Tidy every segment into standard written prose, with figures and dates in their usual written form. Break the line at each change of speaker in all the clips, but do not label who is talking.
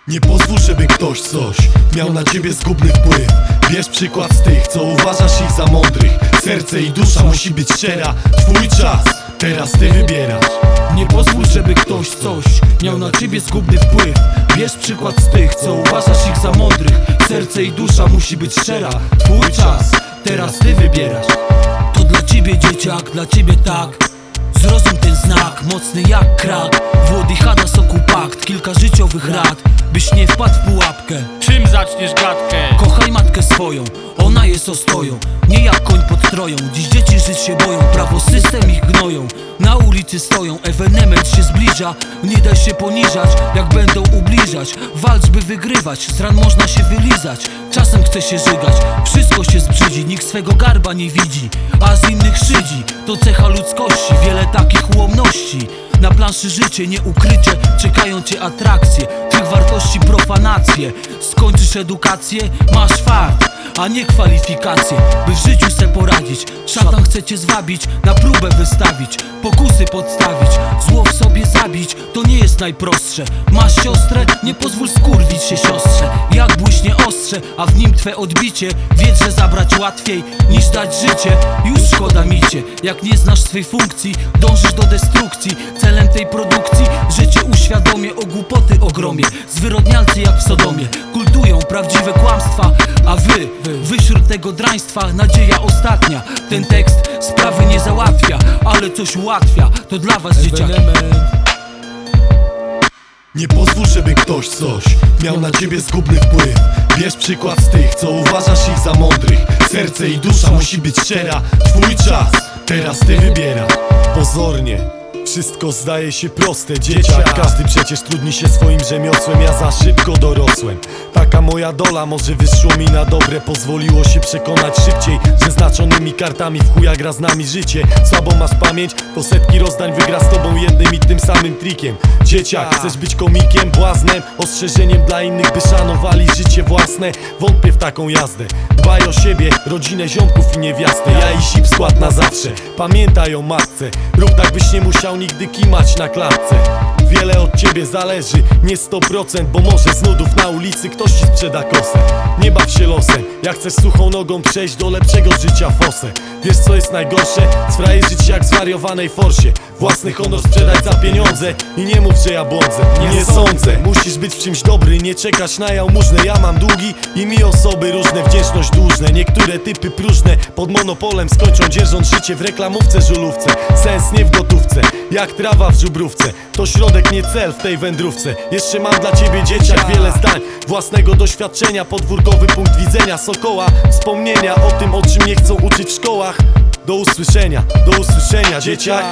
Nie pozwól, żeby ktoś coś miał na ciebie zgubny wpływ. Bierz przykład z tych, co uważasz ich za mądrych. Serce i dusza musi być szczera. Twój czas, teraz ty wybierasz.
Nie pozwól, żeby ktoś coś miał na ciebie zgubny wpływ. Bierz przykład z tych, co uważasz ich za mądrych. Serce i dusza musi być szczera. Twój czas, teraz ty wybierasz. To dla ciebie dzieciak, dla ciebie tak. Zrozum ten znak, mocny jak krak. Włodychada soku pakt, kilka życiowych rad, byś nie wpadł w pułapkę.
Czym zaczniesz gadkę?
Kochaj matkę swoją, ona jest ostoją, nie jak koń pod troją. Dziś dzieci żyć się boją, prawo system ich gnoją. Na ulicy stoją, ewenement się zbliża. Nie daj się poniżać, jak będą ubliżać. Walcz by wygrywać, z ran można się wylizać. Czasem chce się żygać, wszystko się zbrzydzi. Nikt swego garba nie widzi, a z innych szydzi. To cecha ludzkości, wiele takich ułomności. Na planszy życie, nie ukrycie, czekają cię atrakcje. Tych wartości profanacje. Skończysz edukację, masz fart, a nie kwalifikacje, by w życiu se poradzić. Szatan chce cię zwabić, na próbę wystawić, pokusy podstawić, zło w sobie zabić. To nie jest najprostsze. Masz siostrę? Nie pozwól skurwić się siostrze. Jak błyśnie ostrze, a w nim twe odbicie. Wiedz, że zabrać łatwiej niż dać życie. Już szkoda mi cię, jak nie znasz swej funkcji. Dążysz do destrukcji, celem tej produkcji. Życie uświadomię, o głupoty ogromie. Zwyrodnialcy jak w Sodomie kultują prawdziwe kłamstwa, a wy wśród tego draństwa nadzieja ostatnia. Ten tekst sprawy nie załatwia, ale coś ułatwia. To dla was dzieciaki.
Nie pozwól, żeby ktoś coś miał na ciebie zgubny wpływ. Bierz przykład z tych, co uważasz ich za mądrych. Serce i dusza musi być szczera. Twój czas, teraz ty wybierasz. Pozornie wszystko zdaje się proste, dzieciak. Każdy przecież trudni się swoim rzemiosłem. Ja za szybko dorosłem. Taka moja dola, może wyszło mi na dobre. Pozwoliło się przekonać szybciej, że znaczonymi kartami w chuja gra z nami życie. Słabo masz pamięć, to setki rozdań wygra z tobą jednym i tym samym trikiem. Dzieciak, chcesz być komikiem, błaznem, ostrzeżeniem dla innych, by szanowali życie własne. Wątpię w taką jazdę. Dbaj o siebie, rodzinę, ziomków i niewiastę. Ja i sip skład na zawsze. Pamiętaj o matce. Rób tak, byś nie musiał nigdy kimać na klatce. Wiele od ciebie zależy, nie 100%, bo może z nudów na ulicy ktoś ci sprzeda kosę. Nie baw się losem, jak chcesz suchą nogą przejść do lepszego życia fosę. Wiesz co jest najgorsze? Zfrajerzyć jak zwariowanej forsie. Własny honor sprzedać za pieniądze i nie mów, że ja błądzę. Nie sądzę, musisz być w czymś dobry, nie czekać na jałmużnę. Ja mam długi i mi osoby różne wdzięczność dłużne. Niektóre typy próżne pod monopolem skończą, dzierżąc życie w reklamówce, żulówce. Sens nie w gotówce, jak trawa w żubrówce. To środek, nie cel w tej wędrówce. Jeszcze mam dla ciebie dzieciak wiele zdań, własnego doświadczenia, podwórkowy punkt widzenia Sokoła, wspomnienia o tym, o czym nie chcą uczyć w szkołach. Do usłyszenia dzieciak.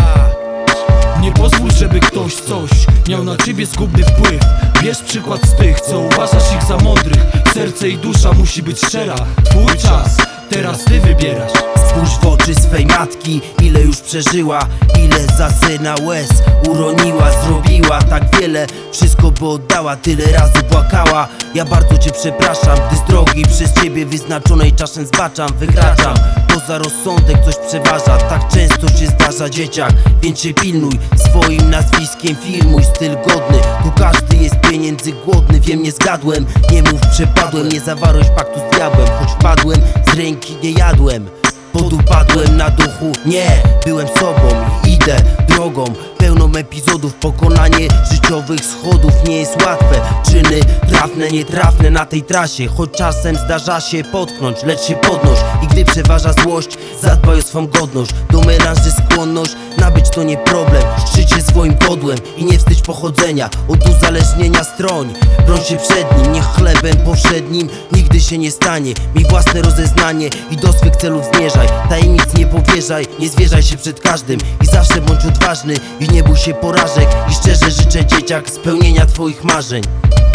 Nie pozwól, żeby ktoś coś miał na ciebie zgubny wpływ. Bierz przykład z tych, co uważasz ich za mądrych. Serce i dusza musi być szczera. Twój czas, teraz ty wybierasz.
Spójrz w oczy swej matki, ile już przeżyła, ile za syna łez uroniła, zrobiła tak wiele, wszystko by oddała, tyle razy płakała. Ja bardzo cię przepraszam, gdy z drogi przez ciebie wyznaczonej czasem zbaczam, wykraczam. Poza rozsądek coś przeważa, tak często się zdarza dzieciak, więc się pilnuj, swoim nazwiskiem firmuj styl godny. Tu każdy jest pieniędzy głodny, wiem nie zgadłem, nie mów przepadłem, nie zawarłeś paktu z diabłem, choć wpadłem, z ręki nie jadłem. Podupadłem na duchu, nie, byłem sobą i idę drogą pełną epizodów. Pokonanie życiowych schodów nie jest łatwe. Czyny trafne, nietrafne na tej trasie, choć czasem zdarza się potknąć, lecz się podnoś. I gdy przeważa złość, zadbaj o swą godność. Do melanży skłonność, nabyć to nie problem. Szczyć się swoim godłem i nie wstydź pochodzenia. Od uzależnienia stroń, broń się przed nim. Niech chlebem powszednim nigdy się nie stanie. Miej własne rozeznanie i do swych celów zmierzaj. Tajemnic nie powierzaj, nie zwierzaj się przed każdym. I zawsze bądź odważny i nie bój się porażek. I szczerze życzę dzieciak spełnienia twoich marzeń.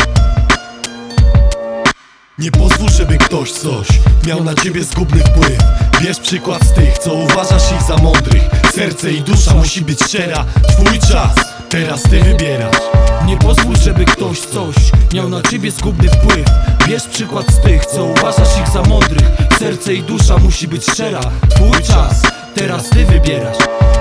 Nie pozwól, żeby ktoś coś miał na ciebie zgubny wpływ. Bierz przykład z tych, co uważasz ich za mądrych. Serce i dusza musi być szczera. Twój czas, teraz ty wybierasz.
Nie pozwól, żeby ktoś coś miał na ciebie zgubny wpływ. Bierz przykład z tych, co uważasz ich za mądrych. Serce i dusza musi być szczera. Twój czas, teraz ty wybierasz.